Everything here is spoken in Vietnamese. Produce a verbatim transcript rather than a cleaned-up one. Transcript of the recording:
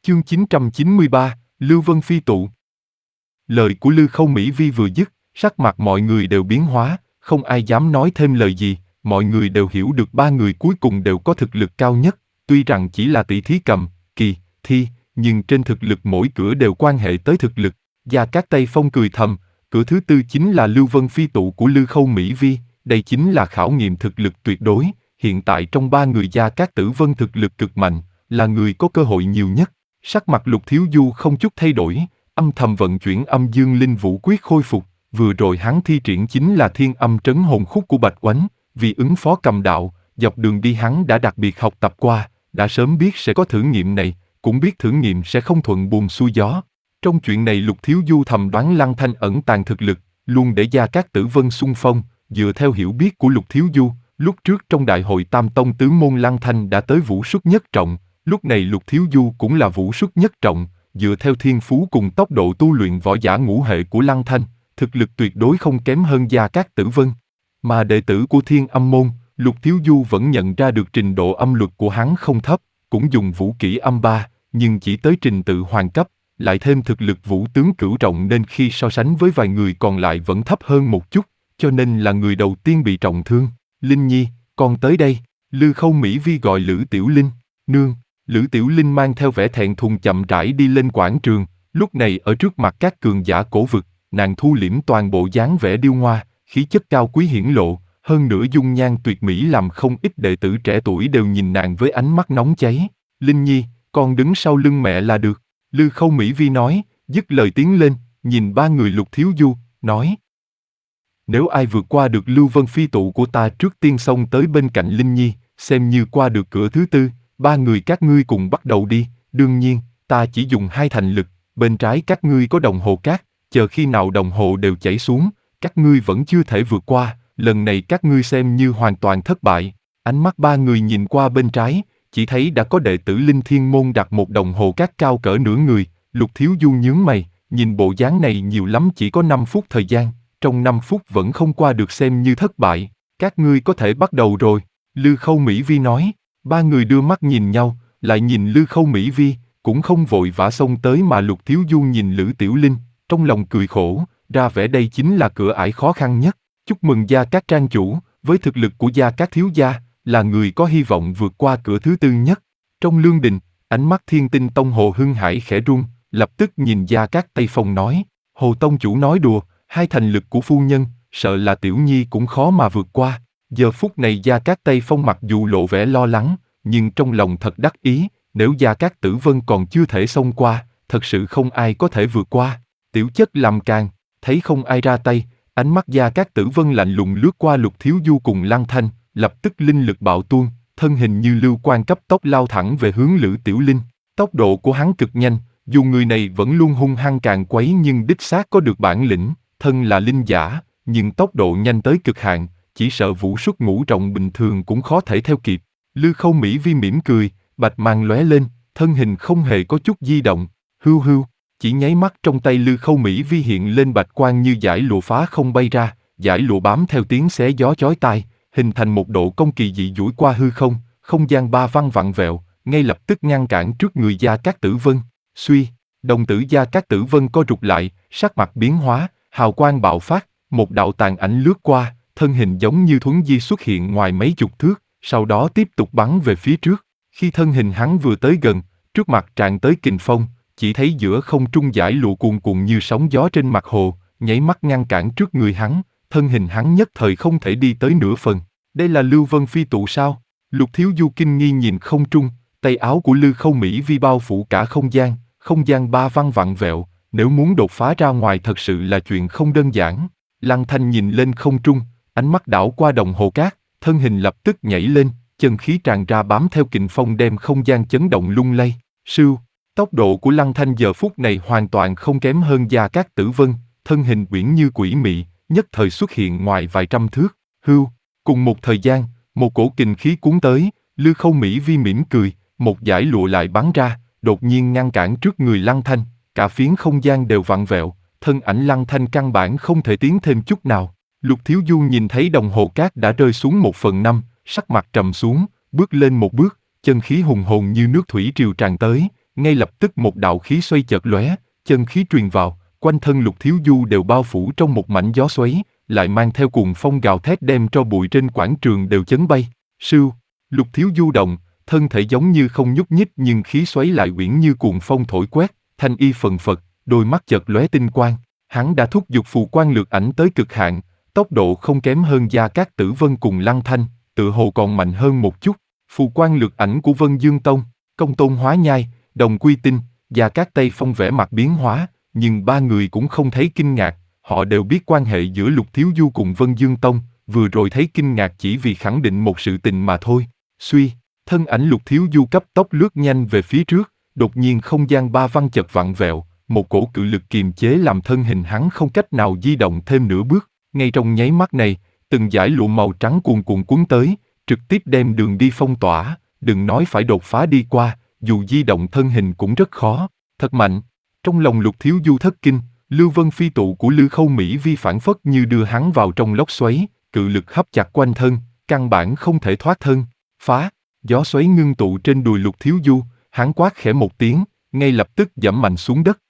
Chương chín trăm chín mươi ba, Lưu Vân phi tụ. Lời của Lư Khâu Mỹ Vi vừa dứt, sắc mặt mọi người đều biến hóa, không ai dám nói thêm lời gì, mọi người đều hiểu được ba người cuối cùng đều có thực lực cao nhất, tuy rằng chỉ là tỷ thí cầm, kỳ, thi, nhưng trên thực lực mỗi cửa đều quan hệ tới thực lực. Gia Cát Tây Phong cười thầm, cửa thứ tư chính là Lưu Vân phi tụ của Lư Khâu Mỹ Vi, đây chính là khảo nghiệm thực lực tuyệt đối, hiện tại trong ba người Gia Cát Tử Vân thực lực cực mạnh, là người có cơ hội nhiều nhất. Sắc mặt Lục Thiếu Du không chút thay đổi, âm thầm vận chuyển âm dương linh vũ quyết khôi phục, vừa rồi hắn thi triển chính là thiên âm trấn hồn khúc của Bạch Oánh, vì ứng phó cầm đạo, dọc đường đi hắn đã đặc biệt học tập qua, đã sớm biết sẽ có thử nghiệm này, cũng biết thử nghiệm sẽ không thuận buồm xuôi gió. Trong chuyện này Lục Thiếu Du thầm đoán Lăng Thanh ẩn tàng thực lực, luôn để Gia Cát Tử Vân xung phong, dựa theo hiểu biết của Lục Thiếu Du, lúc trước trong đại hội Tam Tông tứ môn Lăng Thanh đã tới vũ xuất nhất trọng. Lúc này Lục Thiếu Du cũng là vũ xuất nhất trọng, dựa theo thiên phú cùng tốc độ tu luyện võ giả ngũ hệ của Lăng Thanh, thực lực tuyệt đối không kém hơn Gia Cát Tử Vân. Mà đệ tử của Thiên Âm môn, Lục Thiếu Du vẫn nhận ra được trình độ âm luật của hắn không thấp, cũng dùng vũ kỹ âm ba, nhưng chỉ tới trình tự hoàng cấp, lại thêm thực lực vũ tướng cửu trọng nên khi so sánh với vài người còn lại vẫn thấp hơn một chút, cho nên là người đầu tiên bị trọng thương. Linh Nhi, con tới đây. Lư Khâu Mỹ Vi gọi Lữ Tiểu Linh. Nương. Lữ Tiểu Linh mang theo vẻ thẹn thùng chậm rãi đi lên quảng trường, lúc này ở trước mặt các cường giả cổ vực, nàng thu liễm toàn bộ dáng vẻ điêu ngoa, khí chất cao quý hiển lộ, hơn nữa dung nhan tuyệt mỹ làm không ít đệ tử trẻ tuổi đều nhìn nàng với ánh mắt nóng cháy. Linh Nhi, con đứng sau lưng mẹ là được. Lư Khâu Mỹ Vi nói, dứt lời tiến lên, nhìn ba người Lục Thiếu Du, nói. Nếu ai vượt qua được Lưu Vân phi tụ của ta trước tiên xông tới bên cạnh Linh Nhi, xem như qua được cửa thứ tư. Ba người các ngươi cùng bắt đầu đi, đương nhiên, ta chỉ dùng hai thành lực, bên trái các ngươi có đồng hồ cát, chờ khi nào đồng hồ đều chảy xuống, các ngươi vẫn chưa thể vượt qua, lần này các ngươi xem như hoàn toàn thất bại. Ánh mắt ba người nhìn qua bên trái, chỉ thấy đã có đệ tử Linh Thiên môn đặt một đồng hồ cát cao cỡ nửa người, Lục Thiếu Du nhướng mày, nhìn bộ dáng này nhiều lắm chỉ có năm phút thời gian, trong năm phút vẫn không qua được xem như thất bại, các ngươi có thể bắt đầu rồi, Lư Khâu Mỹ Vi nói. Ba người đưa mắt nhìn nhau, lại nhìn Lư Khâu Mỹ Vi, cũng không vội vã xông tới mà Lục Thiếu Du nhìn Lữ Tiểu Linh, trong lòng cười khổ, ra vẻ đây chính là cửa ải khó khăn nhất. Chúc mừng Gia Cát trang chủ, với thực lực của Gia Cát thiếu gia, là người có hy vọng vượt qua cửa thứ tư nhất. Trong lương đình, ánh mắt Thiên Tinh Tông Hồ Hưng Hải khẽ run, lập tức nhìn Gia Cát Tây Phong nói, Hồ Tông chủ nói đùa, hai thành lực của phu nhân, sợ là Tiểu Nhi cũng khó mà vượt qua. Giờ phút này Gia Cát Tây Phong mặc dù lộ vẻ lo lắng, nhưng trong lòng thật đắc ý, nếu Gia Cát Tử Vân còn chưa thể xông qua, thật sự không ai có thể vượt qua. Tiểu chất làm càng, thấy không ai ra tay, ánh mắt Gia Cát Tử Vân lạnh lùng lướt qua Lục Thiếu Du cùng Lăng Thanh, lập tức linh lực bạo tuôn, thân hình như lưu quang cấp tốc lao thẳng về hướng Lữ Tiểu Linh. Tốc độ của hắn cực nhanh, dù người này vẫn luôn hung hăng càng quấy nhưng đích xác có được bản lĩnh, thân là linh giả, nhưng tốc độ nhanh tới cực hạn. Chỉ sợ vũ xuất ngũ trọng bình thường cũng khó thể theo kịp. Lư Khâu Mỹ Vi mỉm cười, bạch mang lóe lên, thân hình không hề có chút di động. Hưu hưu, chỉ nháy mắt trong tay Lư Khâu Mỹ Vi hiện lên bạch quang như dải lụa phá không bay ra, dải lụa bám theo tiếng xé gió chói tai, hình thành một độ công kỳ dị duỗi qua hư không, không gian ba văng vặn vẹo, ngay lập tức ngăn cản trước người Gia Cát Tử Vân. Suy, đồng tử Gia Cát Tử Vân co rụt lại, sắc mặt biến hóa, hào quang bạo phát, một đạo tàn ảnh lướt qua. Thân hình giống như thuấn di xuất hiện ngoài mấy chục thước, sau đó tiếp tục bắn về phía trước. Khi thân hình hắn vừa tới gần, trước mặt tràn tới kình phong, chỉ thấy giữa không trung dải lụa cuồn cuộn như sóng gió trên mặt hồ, nháy mắt ngăn cản trước người hắn, thân hình hắn nhất thời không thể đi tới nửa phần. Đây là Lưu Vân phi tụ sao? Lục Thiếu Du kinh nghi nhìn không trung, tay áo của Lư Khâu Mỹ Vi bao phủ cả không gian, không gian ba văng vặn vẹo, nếu muốn đột phá ra ngoài thật sự là chuyện không đơn giản. Lăng Thanh nhìn lên không trung, ánh mắt đảo qua đồng hồ cát, thân hình lập tức nhảy lên, chân khí tràn ra bám theo kình phong đem không gian chấn động lung lay. Sưu, tốc độ của Lăng Thanh giờ phút này hoàn toàn không kém hơn Gia Cát Tử Vân, thân hình uyển như quỷ mị, nhất thời xuất hiện ngoài vài trăm thước. Hưu, cùng một thời gian, một cổ kình khí cuốn tới, Lư Khâu Mỹ Vi mỉm cười, một dải lụa lại bắn ra, đột nhiên ngăn cản trước người Lăng Thanh, cả phiến không gian đều vặn vẹo, thân ảnh Lăng Thanh căn bản không thể tiến thêm chút nào. Lục Thiếu Du nhìn thấy đồng hồ cát đã rơi xuống một phần năm, sắc mặt trầm xuống, bước lên một bước, chân khí hùng hồn như nước thủy triều tràn tới, ngay lập tức một đạo khí xoay chợt lóe, chân khí truyền vào, quanh thân Lục Thiếu Du đều bao phủ trong một mảnh gió xoáy, lại mang theo cuồng phong gào thét đem tro bụi trên quảng trường đều chấn bay. Sưu, Lục Thiếu Du động, thân thể giống như không nhúc nhích nhưng khí xoáy lại uyển như cuồng phong thổi quét, thanh y phần phật, đôi mắt chợt lóe tinh quang. Hắn đã thúc giục phù quan lược ảnh tới cực hạn, tốc độ không kém hơn Gia Cát Tử Vân cùng Lăng Thanh, tự hồ còn mạnh hơn một chút. Phù quan lược ảnh của Vân Dương Tông, Công Tôn Hóa Nhai, Đồng Quy Tinh, Gia Cát Tây Phong vẻ mặt biến hóa, nhưng ba người cũng không thấy kinh ngạc, họ đều biết quan hệ giữa Lục Thiếu Du cùng Vân Dương Tông, vừa rồi thấy kinh ngạc chỉ vì khẳng định một sự tình mà thôi. Suy, thân ảnh Lục Thiếu Du cấp tốc lướt nhanh về phía trước, đột nhiên không gian ba văn chợt vặn vẹo, một cổ cự lực kiềm chế làm thân hình hắn không cách nào di động thêm nửa bước. Ngay trong nháy mắt này, từng dải lụa màu trắng cuồn cuộn cuốn tới, trực tiếp đem đường đi phong tỏa, đừng nói phải đột phá đi qua, dù di động thân hình cũng rất khó. Thật mạnh. Trong lòng Lục Thiếu Du thất kinh, Lưu Vân Phi tụ của Lư Khâu Mỹ Vi phản phất như đưa hắn vào trong lốc xoáy, cự lực hấp chặt quanh thân, căn bản không thể thoát thân. Phá, gió xoáy ngưng tụ trên đùi Lục Thiếu Du, hắn quát khẽ một tiếng, ngay lập tức giẫm mạnh xuống đất,